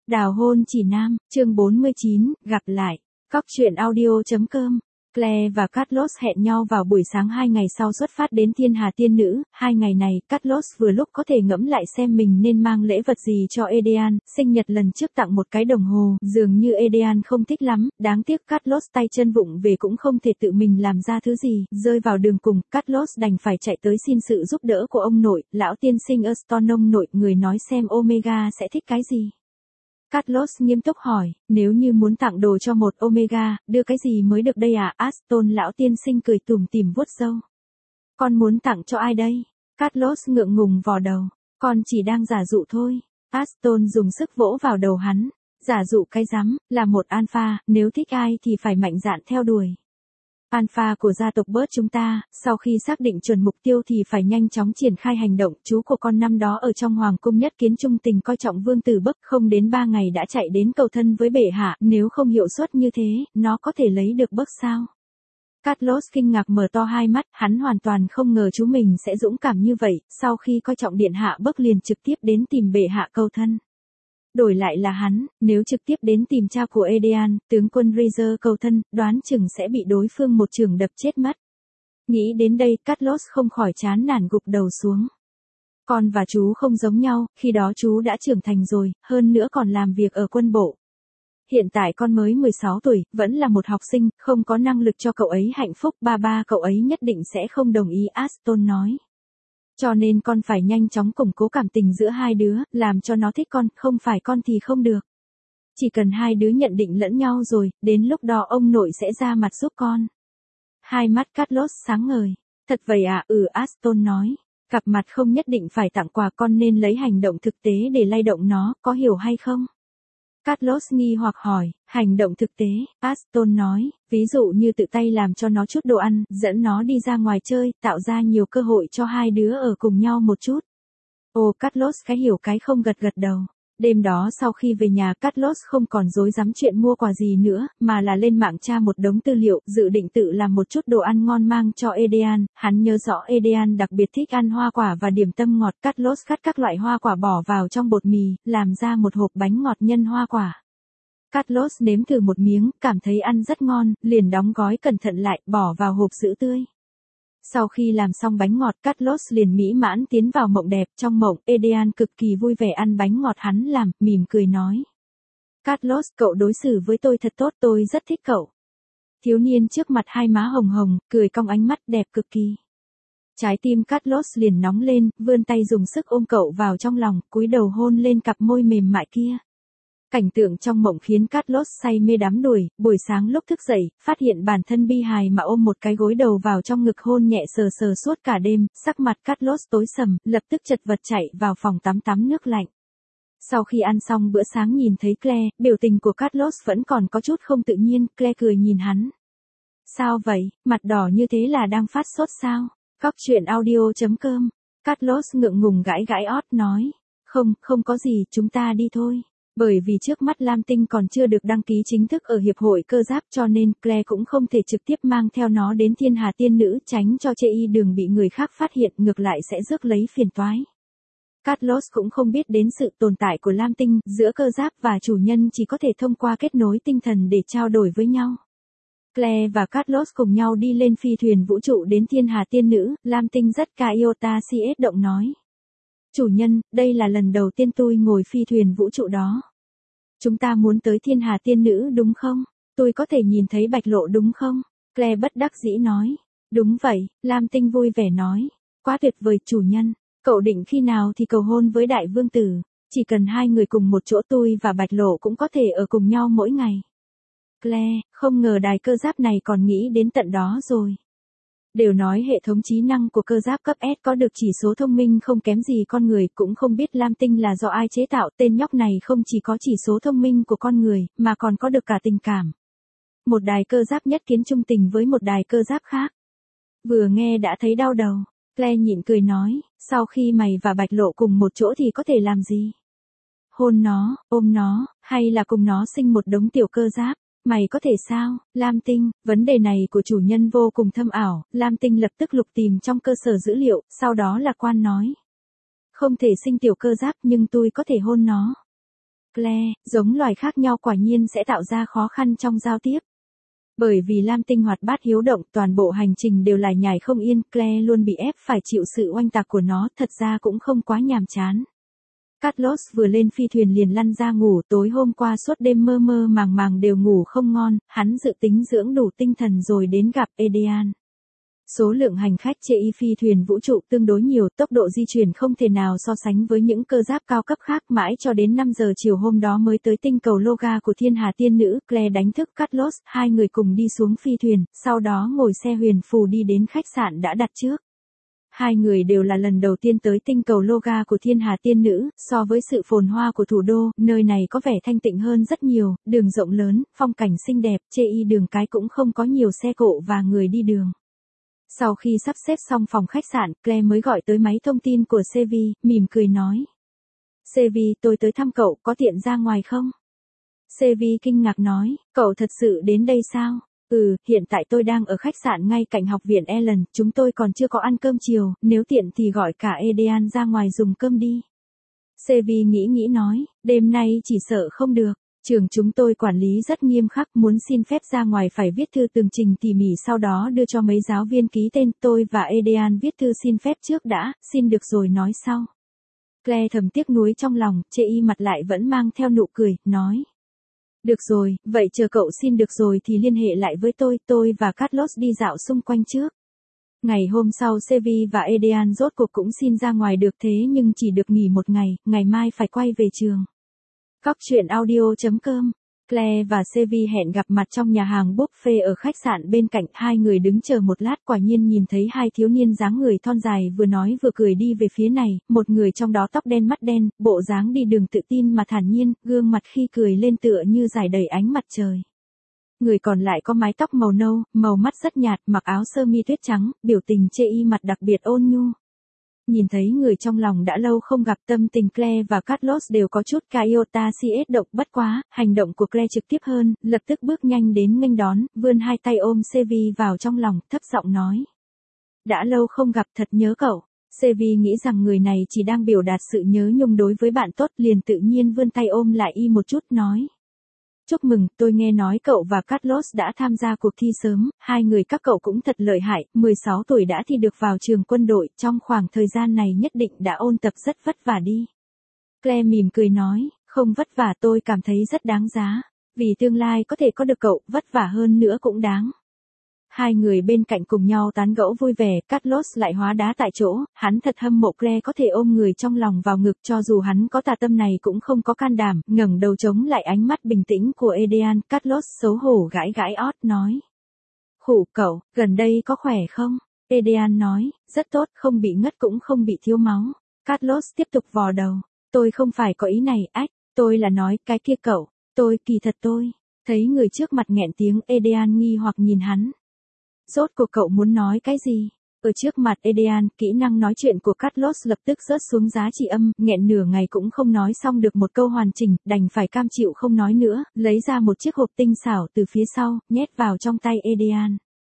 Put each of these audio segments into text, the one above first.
Đào hôn chỉ nam, chương 49, gặp lại. Cóc truyện audio.com. Claire và Carlos hẹn nhau vào buổi sáng 2 ngày sau xuất phát đến Thiên Hà Tiên Nữ. 2 ngày này, Carlos vừa lúc có thể ngẫm lại xem mình nên mang lễ vật gì cho Edean. Sinh nhật lần trước tặng một cái đồng hồ, dường như Edean không thích lắm. Đáng tiếc Carlos tay chân vụng về cũng không thể tự mình làm ra thứ gì. Rơi vào đường cùng, Carlos đành phải chạy tới xin sự giúp đỡ của ông nội, lão tiên sinh Aston ông nội, người nói xem Omega sẽ thích cái gì. Carlos nghiêm túc hỏi, nếu như muốn tặng đồ cho một Omega, đưa cái gì mới được đây à? Aston lão tiên sinh cười tủm tỉm vuốt râu. Con muốn tặng cho ai đây? Carlos ngượng ngùng vò đầu, con chỉ đang giả dụ thôi. Aston dùng sức vỗ vào đầu hắn, giả dụ cái rắm, là một alpha, nếu thích ai thì phải mạnh dạn theo đuổi. Alpha của gia tộc Bớt chúng ta, sau khi xác định chuẩn mục tiêu thì phải nhanh chóng triển khai hành động. Chú của con năm đó ở trong hoàng cung nhất kiến trung tình coi trọng vương tử Bớt, không đến 3 ngày đã chạy đến cầu thân với bệ hạ, nếu không hiệu suất như thế, nó có thể lấy được Bớt sao? Carlos kinh ngạc mở to hai mắt, hắn hoàn toàn không ngờ chú mình sẽ dũng cảm như vậy, sau khi coi trọng điện hạ Bớt liền trực tiếp đến tìm bệ hạ cầu thân. Đổi lại là hắn, nếu trực tiếp đến tìm cha của Edean, tướng quân Razer cầu thân, đoán chừng sẽ bị đối phương một chưởng đập chết mất. Nghĩ đến đây, Carlos không khỏi chán nản gục đầu xuống. Con và chú không giống nhau, khi đó chú đã trưởng thành rồi, hơn nữa còn làm việc ở quân bộ. Hiện tại con mới 16 tuổi, vẫn là một học sinh, không có năng lực cho cậu ấy hạnh phúc, ba cậu ấy nhất định sẽ không đồng ý, Aston nói. Cho nên con phải nhanh chóng củng cố cảm tình giữa hai đứa, làm cho nó thích con, không phải con thì không được. Chỉ cần hai đứa nhận định lẫn nhau rồi, đến lúc đó ông nội sẽ ra mặt giúp con. Hai mắt Carlos sáng ngời. Thật vậy à? Aston nói. Cặp mặt không nhất định phải tặng quà, con nên lấy hành động thực tế để lay động nó, có hiểu hay không? Carlos nghi hoặc hỏi, hành động thực tế, Aston nói, ví dụ như tự tay làm cho nó chút đồ ăn, dẫn nó đi ra ngoài chơi, tạo ra nhiều cơ hội cho hai đứa ở cùng nhau một chút. Carlos cái hiểu cái không gật đầu. Đêm đó sau khi về nhà, Carlos không còn rối rắm chuyện mua quà gì nữa, mà là lên mạng tra một đống tư liệu, dự định tự làm một chút đồ ăn ngon mang cho Edean. Hắn nhớ rõ Edean đặc biệt thích ăn hoa quả và điểm tâm ngọt. Carlos cắt các loại hoa quả bỏ vào trong bột mì, làm ra một hộp bánh ngọt nhân hoa quả. Carlos nếm thử một miếng, cảm thấy ăn rất ngon, liền đóng gói cẩn thận lại, bỏ vào hộp giữ tươi. Sau khi làm xong bánh ngọt, Carlos liền mỹ mãn tiến vào mộng đẹp. Trong mộng, Edean cực kỳ vui vẻ ăn bánh ngọt hắn làm, mỉm cười nói. Carlos, cậu đối xử với tôi thật tốt, tôi rất thích cậu. Thiếu niên trước mặt hai má hồng hồng, cười cong ánh mắt đẹp cực kỳ. Trái tim Carlos liền nóng lên, vươn tay dùng sức ôm cậu vào trong lòng, cúi đầu hôn lên cặp môi mềm mại kia. Cảnh tượng trong mộng khiến Carlos say mê đắm đuổi, buổi sáng lúc thức dậy, phát hiện bản thân bi hài mà ôm một cái gối đầu vào trong ngực hôn nhẹ sờ suốt cả đêm, sắc mặt Carlos tối sầm, lập tức chật vật chạy vào phòng tắm nước lạnh. Sau khi ăn xong bữa sáng nhìn thấy Claire, biểu tình của Carlos vẫn còn có chút không tự nhiên, Claire cười nhìn hắn. Sao vậy, mặt đỏ như thế là đang phát sốt sao? Cóc truyện audio.com. Carlos ngượng ngùng gãi ót nói. Không có gì, chúng ta đi thôi. Bởi vì trước mắt Lam Tinh còn chưa được đăng ký chính thức ở Hiệp hội Cơ Giáp cho nên Claire cũng không thể trực tiếp mang theo nó đến Thiên Hà Tiên Nữ, tránh cho chê y đường bị người khác phát hiện, ngược lại sẽ rước lấy phiền toái. Carlos cũng không biết đến sự tồn tại của Lam Tinh, giữa cơ giáp và chủ nhân chỉ có thể thông qua kết nối tinh thần để trao đổi với nhau. Claire và Carlos cùng nhau đi lên phi thuyền vũ trụ đến Thiên Hà Tiên Nữ, Lam Tinh rất ca Iota CS động nói. Chủ nhân, đây là lần đầu tiên tôi ngồi phi thuyền vũ trụ đó. Chúng ta muốn tới Thiên Hà Tiên Nữ đúng không? Tôi có thể nhìn thấy bạch lộ đúng không? Claire bất đắc dĩ nói. Đúng vậy, Lam Tinh vui vẻ nói. Quá tuyệt vời chủ nhân. Cậu định khi nào thì cầu hôn với đại vương tử? Chỉ cần hai người cùng một chỗ tôi và bạch lộ cũng có thể ở cùng nhau mỗi ngày. Claire, không ngờ đài cơ giáp này còn nghĩ đến tận đó rồi. Đều nói hệ thống trí năng của cơ giáp cấp S có được chỉ số thông minh không kém gì con người, cũng không biết Lam Tinh là do ai chế tạo. Tên nhóc này không chỉ có chỉ số thông minh của con người, mà còn có được cả tình cảm. Một đài cơ giáp nhất kiến trung tình với một đài cơ giáp khác. Vừa nghe đã thấy đau đầu. Claire nhịn cười nói, sau khi mày và bạch lộ cùng một chỗ thì có thể làm gì? Hôn nó, ôm nó, hay là cùng nó sinh một đống tiểu cơ giáp? Mày có thể sao, Lam Tinh? Vấn đề này của chủ nhân vô cùng thâm ảo, Lam Tinh lập tức lục tìm trong cơ sở dữ liệu, sau đó lạc quan nói. Không thể sinh tiểu cơ giáp nhưng tôi có thể hôn nó. Claire, giống loài khác nhau quả nhiên sẽ tạo ra khó khăn trong giao tiếp. Bởi vì Lam Tinh hoạt bát hiếu động, toàn bộ hành trình đều lải nhải không yên, Claire luôn bị ép phải chịu sự oanh tạc của nó, thật ra cũng không quá nhàm chán. Carlos vừa lên phi thuyền liền lăn ra ngủ, tối hôm qua suốt đêm mơ mơ màng màng đều ngủ không ngon, hắn dự tính dưỡng đủ tinh thần rồi đến gặp Edean. Số lượng hành khách trên phi thuyền vũ trụ tương đối nhiều, tốc độ di chuyển không thể nào so sánh với những cơ giáp cao cấp khác, mãi cho đến 5 giờ chiều hôm đó mới tới tinh cầu Loga của Thiên Hà Tiên Nữ. Claire đánh thức Carlos, hai người cùng đi xuống phi thuyền, sau đó ngồi xe huyền phù đi đến khách sạn đã đặt trước. Hai người đều là lần đầu tiên tới tinh cầu Loga của Thiên Hà Tiên Nữ, so với sự phồn hoa của thủ đô, nơi này có vẻ thanh tịnh hơn rất nhiều, đường rộng lớn, phong cảnh xinh đẹp, đường cái cũng không có nhiều xe cộ và người đi đường. Sau khi sắp xếp xong phòng khách sạn, Claire mới gọi tới máy thông tin của Sevi, mỉm cười nói. Sevi, tôi tới thăm cậu, có tiện ra ngoài không? Sevi kinh ngạc nói, cậu thật sự đến đây sao? Hiện tại tôi đang ở khách sạn ngay cạnh học viện Ellen, chúng tôi còn chưa có ăn cơm chiều, nếu tiện thì gọi cả Edean ra ngoài dùng cơm đi. Sevi nghĩ nói, đêm nay chỉ sợ không được. Trường chúng tôi quản lý rất nghiêm khắc, muốn xin phép ra ngoài phải viết thư tường trình tỉ mỉ sau đó đưa cho mấy giáo viên ký tên. Tôi và Edean viết thư xin phép trước đã, xin được rồi nói sau. Claire thầm tiếc nuối trong lòng, mặt lại vẫn mang theo nụ cười, nói. Được rồi, vậy chờ cậu xin được rồi thì liên hệ lại với tôi và Carlos đi dạo xung quanh trước. Ngày hôm sau Sevi và Edean rốt cuộc cũng xin ra ngoài được, thế nhưng chỉ được nghỉ một ngày, ngày mai phải quay về trường. Cóc truyện audio.com. Claire và Sevi hẹn gặp mặt trong nhà hàng buffet ở khách sạn bên cạnh, hai người đứng chờ một lát, quả nhiên nhìn thấy hai thiếu niên dáng người thon dài vừa nói vừa cười đi về phía này, một người trong đó tóc đen mắt đen, bộ dáng đi đường tự tin mà thản nhiên, gương mặt khi cười lên tựa như rải đầy ánh mặt trời. Người còn lại có mái tóc màu nâu, màu mắt rất nhạt, mặc áo sơ mi tuyết trắng, biểu tình mặt đặc biệt ôn nhu. Nhìn thấy người trong lòng đã lâu không gặp, tâm tình Claire và Carlos đều có chút iota cs động, bất quá, hành động của Claire trực tiếp hơn, lập tức bước nhanh đến nghênh đón, vươn hai tay ôm Sevi vào trong lòng, thấp giọng nói. Đã lâu không gặp, thật nhớ cậu. Sevi nghĩ rằng người này chỉ đang biểu đạt sự nhớ nhung đối với bạn tốt, liền tự nhiên vươn tay ôm lại một chút, nói. Chúc mừng, tôi nghe nói cậu và Carlos đã tham gia cuộc thi sớm, hai người các cậu cũng thật lợi hại, 16 tuổi đã thi được vào trường quân đội, trong khoảng thời gian này nhất định đã ôn tập rất vất vả đi. Claire mỉm cười nói, không vất vả, tôi cảm thấy rất đáng giá, vì tương lai có thể có được cậu, vất vả hơn nữa cũng đáng. Hai người bên cạnh cùng nhau tán gẫu vui vẻ, Carlos lại hóa đá tại chỗ, hắn thật hâm mộ Claire có thể ôm người trong lòng vào ngực, cho dù hắn có tà tâm này cũng không có can đảm, ngẩng đầu chống lại ánh mắt bình tĩnh của Edean. Carlos xấu hổ gãi ót nói. Khụ cậu, gần đây có khỏe không? Edean nói, rất tốt, không bị ngất cũng không bị thiếu máu. Carlos tiếp tục vò đầu, tôi không phải có ý này, tôi là nói, cái kia cậu, kỳ thật tôi. Thấy người trước mặt nghẹn tiếng, Edean nghi hoặc nhìn hắn. Rốt cuộc cậu muốn nói cái gì? Ở trước mặt Edean, kỹ năng nói chuyện của Carlos lập tức rớt xuống giá trị âm, nghẹn nửa ngày cũng không nói xong được một câu hoàn chỉnh, đành phải cam chịu không nói nữa, lấy ra một chiếc hộp tinh xảo từ phía sau, nhét vào trong tay Edean.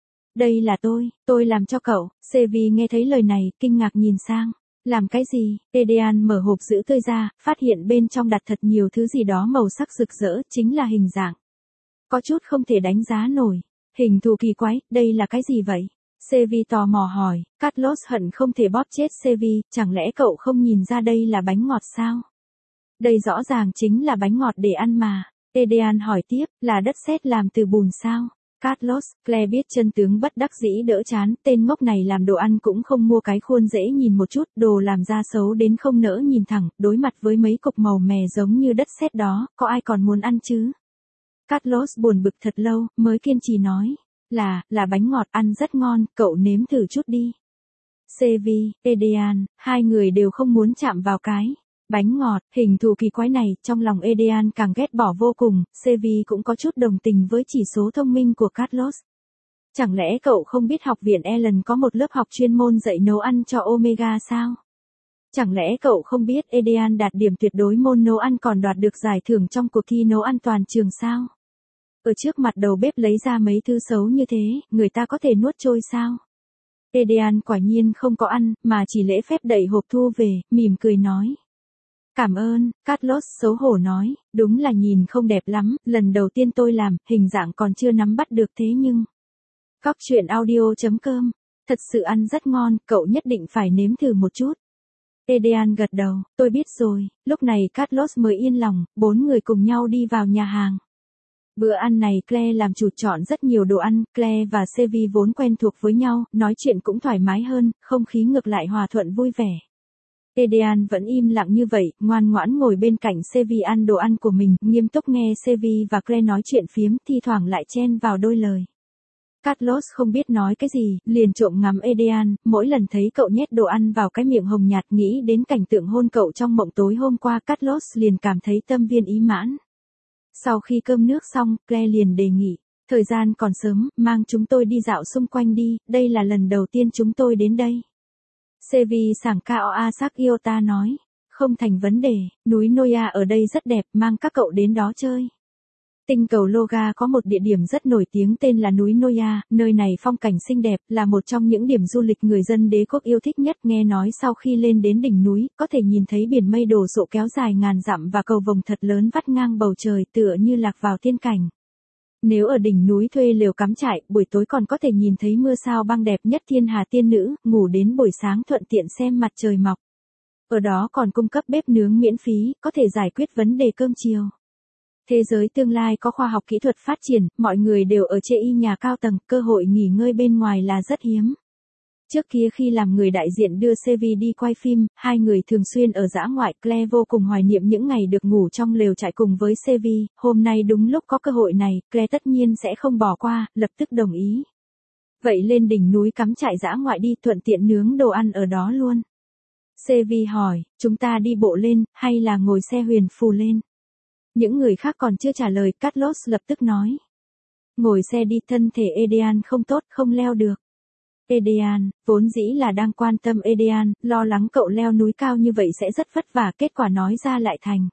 Đây là tôi làm cho cậu. Sevi nghe thấy lời này, kinh ngạc nhìn sang. Làm cái gì? Edean mở hộp giữ tươi ra, phát hiện bên trong đặt thật nhiều thứ gì đó màu sắc rực rỡ, chính là hình dạng. Có chút không thể đánh giá nổi. Hình thù kỳ quái, đây là cái gì vậy? Sevi tò mò hỏi, Carlos hận không thể bóp chết Sevi, chẳng lẽ cậu không nhìn ra đây là bánh ngọt sao? Đây rõ ràng chính là bánh ngọt để ăn mà. Edean hỏi tiếp, là đất sét làm từ bùn sao? Carlos, Claire biết chân tướng bất đắc dĩ đỡ chán, tên ngốc này làm đồ ăn cũng không mua cái khuôn dễ nhìn một chút, đồ làm ra xấu đến không nỡ nhìn thẳng, đối mặt với mấy cục màu mè giống như đất sét đó, có ai còn muốn ăn chứ? Carlos buồn bực thật lâu, mới kiên trì nói, là bánh ngọt, ăn rất ngon, cậu nếm thử chút đi. Sevi, Edean, hai người đều không muốn chạm vào cái bánh ngọt, hình thù kỳ quái này, trong lòng Edean càng ghét bỏ vô cùng, Sevi cũng có chút đồng tình với chỉ số thông minh của Carlos. Chẳng lẽ cậu không biết học viện Ellen có một lớp học chuyên môn dạy nấu ăn cho Omega sao? Chẳng lẽ cậu không biết Edean đạt điểm tuyệt đối môn nấu ăn còn đoạt được giải thưởng trong cuộc thi nấu ăn toàn trường sao? Ở trước mặt đầu bếp lấy ra mấy thứ xấu như thế, người ta có thể nuốt trôi sao? Edean quả nhiên không có ăn, mà chỉ lễ phép đẩy hộp thu về, mỉm cười nói. Cảm ơn, Carlos xấu hổ nói, đúng là nhìn không đẹp lắm, lần đầu tiên tôi làm, hình dạng còn chưa nắm bắt được thế nhưng. Cóc truyện audio.com, thật sự ăn rất ngon, cậu nhất định phải nếm thử một chút. Adrian gật đầu, tôi biết rồi, lúc này Carlos mới yên lòng, 4 người cùng nhau đi vào nhà hàng. Bữa ăn này Claire làm chủ chọn rất nhiều đồ ăn, Claire và Sevi vốn quen thuộc với nhau, nói chuyện cũng thoải mái hơn, không khí ngược lại hòa thuận vui vẻ. Adrian vẫn im lặng như vậy, ngoan ngoãn ngồi bên cạnh Sevi ăn đồ ăn của mình, nghiêm túc nghe Sevi và Claire nói chuyện phiếm, thi thoảng lại chen vào đôi lời. Carlos không biết nói cái gì, liền trộm ngắm Adrian, mỗi lần thấy cậu nhét đồ ăn vào cái miệng hồng nhạt nghĩ đến cảnh tượng hôn cậu trong mộng tối hôm qua, Carlos liền cảm thấy tâm viên ý mãn. Sau khi cơm nước xong, Claire liền đề nghị, thời gian còn sớm, mang chúng tôi đi dạo xung quanh đi, đây là lần đầu tiên chúng tôi đến đây. Sevi sảng cao Asak Iota nói, không thành vấn đề, núi Noya ở đây rất đẹp, mang các cậu đến đó chơi. Tinh cầu Loga có một địa điểm rất nổi tiếng tên là núi Noya, nơi này phong cảnh xinh đẹp, là một trong những điểm du lịch người dân đế quốc yêu thích nhất. Nghe nói sau khi lên đến đỉnh núi, có thể nhìn thấy biển mây đổ sộ kéo dài ngàn dặm và cầu vồng thật lớn vắt ngang bầu trời tựa như lạc vào thiên cảnh. Nếu ở đỉnh núi thuê lều cắm trại, buổi tối còn có thể nhìn thấy mưa sao băng đẹp nhất thiên hà tiên nữ, ngủ đến buổi sáng thuận tiện xem mặt trời mọc. Ở đó còn cung cấp bếp nướng miễn phí, có thể giải quyết vấn đề cơm chiều. Thế giới tương lai có khoa học kỹ thuật phát triển, mọi người đều ở chê y nhà cao tầng, cơ hội nghỉ ngơi bên ngoài là rất hiếm. Trước kia khi làm người đại diện đưa Sevi đi quay phim, hai người thường xuyên ở dã ngoại, Claire vô cùng hoài niệm những ngày được ngủ trong lều trại cùng với Sevi, hôm nay đúng lúc có cơ hội này, Claire tất nhiên sẽ không bỏ qua, lập tức đồng ý. Vậy lên đỉnh núi cắm trại dã ngoại đi, thuận tiện nướng đồ ăn ở đó luôn. Sevi hỏi, chúng ta đi bộ lên, hay là ngồi xe huyền phù lên? Những người khác còn chưa trả lời, Carlos lập tức nói. Ngồi xe đi, thân thể Adrian không tốt, không leo được. Adrian, vốn dĩ là đang quan tâm Adrian, lo lắng cậu leo núi cao như vậy sẽ rất vất vả, kết quả nói ra lại thành.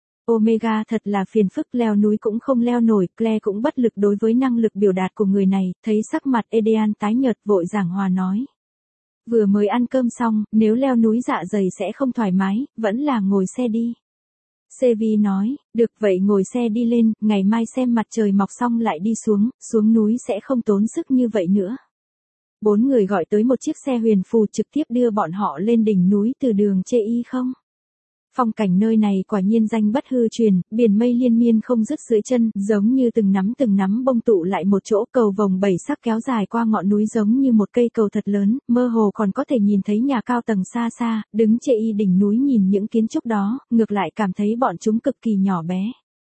Omega thật là phiền phức, leo núi cũng không leo nổi, Claire cũng bất lực đối với năng lực biểu đạt của người này, thấy sắc mặt Adrian tái nhợt vội giảng hòa nói. Vừa mới ăn cơm xong, nếu leo núi dạ dày sẽ không thoải mái, vẫn là ngồi xe đi. Sevi nói, được vậy ngồi xe đi lên, ngày mai xem mặt trời mọc xong lại đi xuống núi sẽ không tốn sức như vậy nữa. 4 người gọi tới một chiếc xe huyền phù trực tiếp đưa bọn họ lên đỉnh núi từ đường chê y không. Phong cảnh nơi này quả nhiên danh bất hư truyền, biển mây liên miên không dứt dưới chân, giống như từng nắm bông tụ lại một chỗ, cầu vồng 7 sắc kéo dài qua ngọn núi giống như một cây cầu thật lớn, mơ hồ còn có thể nhìn thấy nhà cao tầng xa xa, đứng chê y đỉnh núi nhìn những kiến trúc đó, ngược lại cảm thấy bọn chúng cực kỳ nhỏ bé.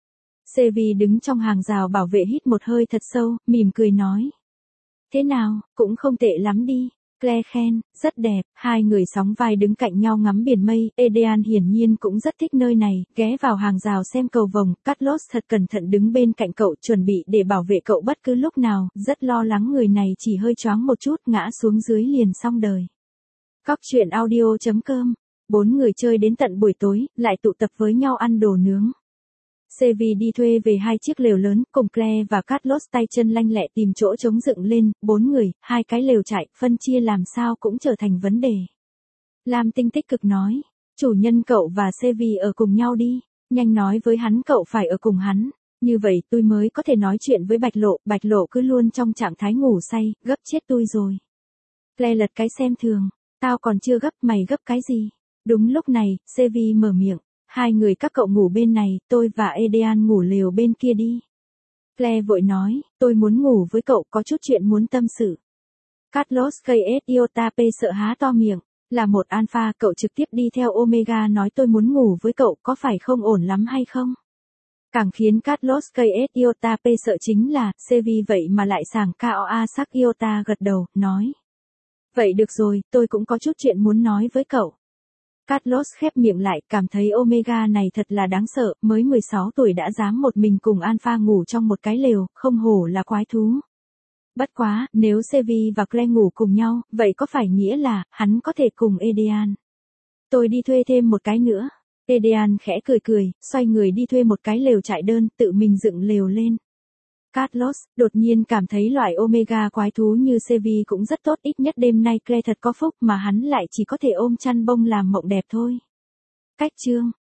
Sevi đứng trong hàng rào bảo vệ hít một hơi thật sâu, mỉm cười nói. Thế nào, cũng không tệ lắm đi. Claire khen, rất đẹp, hai người sóng vai đứng cạnh nhau ngắm biển mây, Adrian hiển nhiên cũng rất thích nơi này, ghé vào hàng rào xem cầu vồng, Carlos thật cẩn thận đứng bên cạnh cậu chuẩn bị để bảo vệ cậu bất cứ lúc nào, rất lo lắng người này chỉ hơi choáng một chút ngã xuống dưới liền xong đời. Cóc truyện audio.com, 4 người chơi đến tận buổi tối, lại tụ tập với nhau ăn đồ nướng. Sevi đi thuê về 2 chiếc lều lớn, cùng Claire và Carlos tay chân lanh lẹ tìm chỗ trống dựng lên, 4 người, 2 cái lều trại, phân chia làm sao cũng trở thành vấn đề. Lam Tinh tích cực nói, chủ nhân cậu và Sevi ở cùng nhau đi, nhanh nói với hắn cậu phải ở cùng hắn, như vậy tôi mới có thể nói chuyện với Bạch Lộ cứ luôn trong trạng thái ngủ say, gấp chết tôi rồi. Claire lật cái xem thường, tao còn chưa gấp, mày gấp cái gì? Đúng lúc này, Sevi mở miệng. 2 người các cậu ngủ bên này, tôi và Adrian ngủ lều bên kia đi. Claire vội nói, tôi muốn ngủ với cậu, có chút chuyện muốn tâm sự. Carlos KS Iota P sợ há to miệng, là một alpha, cậu trực tiếp đi theo Omega nói tôi muốn ngủ với cậu, có phải không ổn lắm hay không? Càng khiến Carlos KS Iota P sợ chính là, Sevi vậy mà lại sảng cao Asak Iota gật đầu, nói. Vậy được rồi, tôi cũng có chút chuyện muốn nói với cậu. Carlos khép miệng lại, cảm thấy Omega này thật là đáng sợ, mới 16 tuổi đã dám một mình cùng Alpha ngủ trong một cái lều, không hổ là quái thú. Bất quá, nếu Sevi và Claire ngủ cùng nhau, vậy có phải nghĩa là, hắn có thể cùng Adrian? Tôi đi thuê thêm một cái nữa. Adrian khẽ cười, xoay người đi thuê một cái lều trại đơn, tự mình dựng lều lên. Carlos, đột nhiên cảm thấy loại Omega quái thú như Sevi cũng rất tốt, ít nhất đêm nay Claire thật có phúc mà hắn lại chỉ có thể ôm chăn bông làm mộng đẹp thôi. Cách chương